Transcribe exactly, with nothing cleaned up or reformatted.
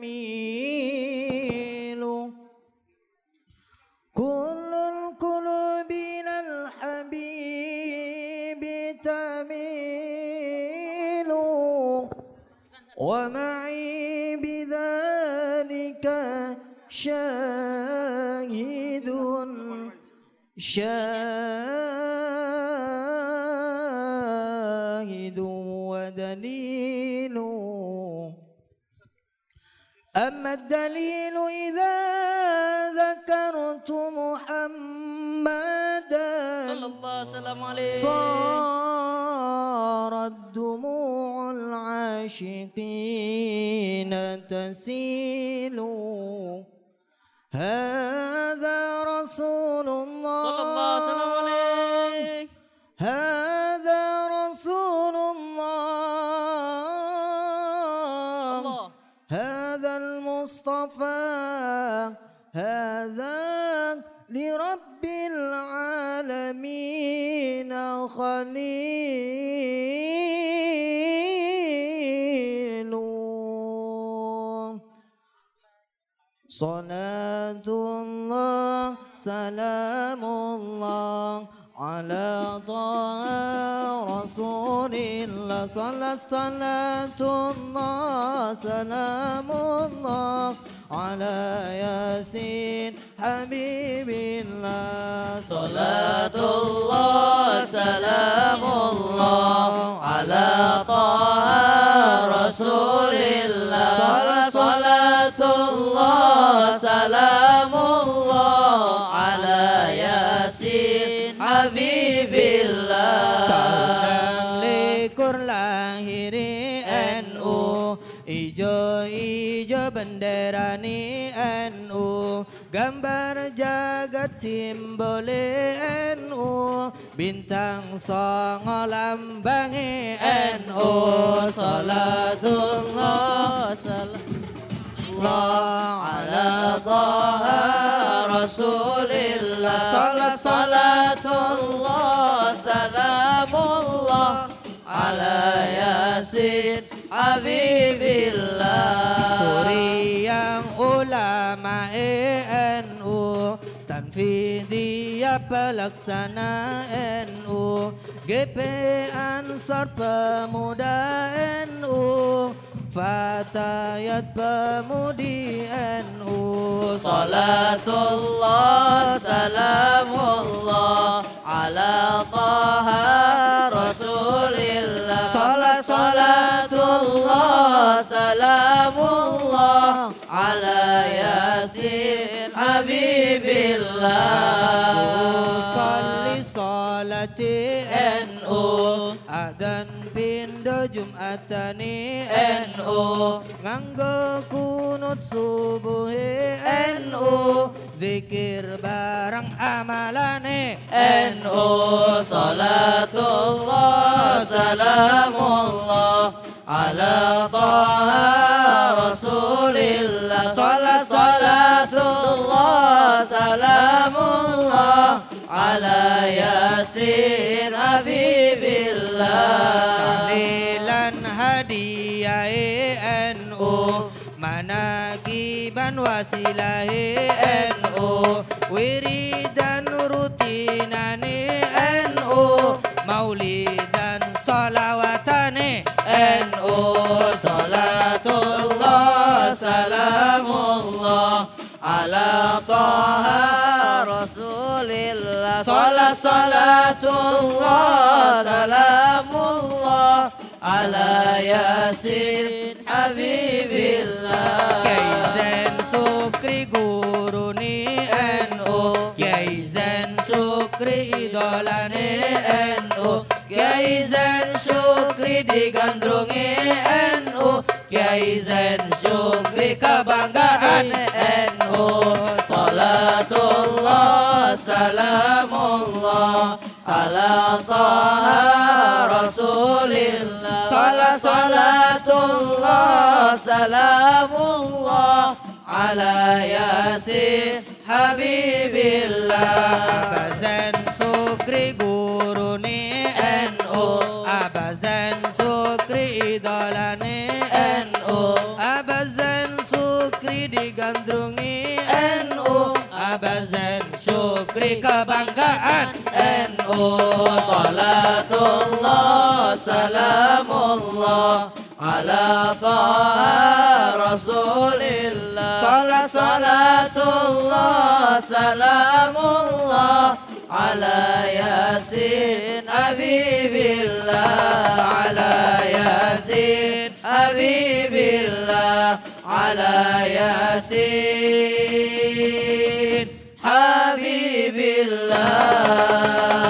جميل كل القلوب إلى الحبيب تميل ومعي بذلك شاهد شاهد ودليل أما الدليل إذا ذكرت محمدا صلى الله وسلم عليه صارت دموع العاشقين تسيل هذا رسول الله صلى الله وسلم عليه هذا رسول الله, الله. هذا المصطفى هذا لرب العالمين خليل صلاة الله سلام الله على طه رسول الله صلى صلاة الله سلام الله على ياسين حبيب الله صلاة الله سلام الله على طه رسول الله صلى صلاة الله سلام الله على ياسين حبيب الله Tahun likur lahiri N U ijo-ijo benderani N U gambar jagat simbole N U bintang songo lambange N U salatullah salamullah ala taha rasulillah salat salatullah salamullah ala yasin habibillah Suri yang ulama N U Tanfidiyah pelaksana N U G P Ansar pemuda N U Fatayat pemudi N U Salatullah salamullah ala taha rasulillah Salat salatullah salamullah ala yasin habibillah Salli salati N U Adan pindo Jumatani N U Nganggo kunut subuhi N U Zikir barang amalane N U Salatullah salamullah ala taha rasulillah Salat salatullah salamullah ala yasin habibillah Tahlilan hadiah N U Manakiban wasilahi N U Wiridan rutinani N U Maulidan salawatane N U Salatullah salamullah ala taha rasulillah Salat salatullah salamullah ala yasin habibillah Kaizen Sukri guru ni N U Kaizen Sukri idolane N U Kaizen Sukri digandrungi N U Kaizen Sukri kebanggaan N U Salatullah salamullah ala taha rasulillah Salat salatullah salamullah ala yasin habibillah Abazan Sukri guru ni N U Abazan Sukri idolane N U Abazan Sukri gandrungi N U, Abazen Syukri kebanggaan N U. Salatullah salamullah ala taha rasulillah. Salat Salatullah salamullah ala yasin habibillah. Ala yasin habibillah. Ala yasin habibillah.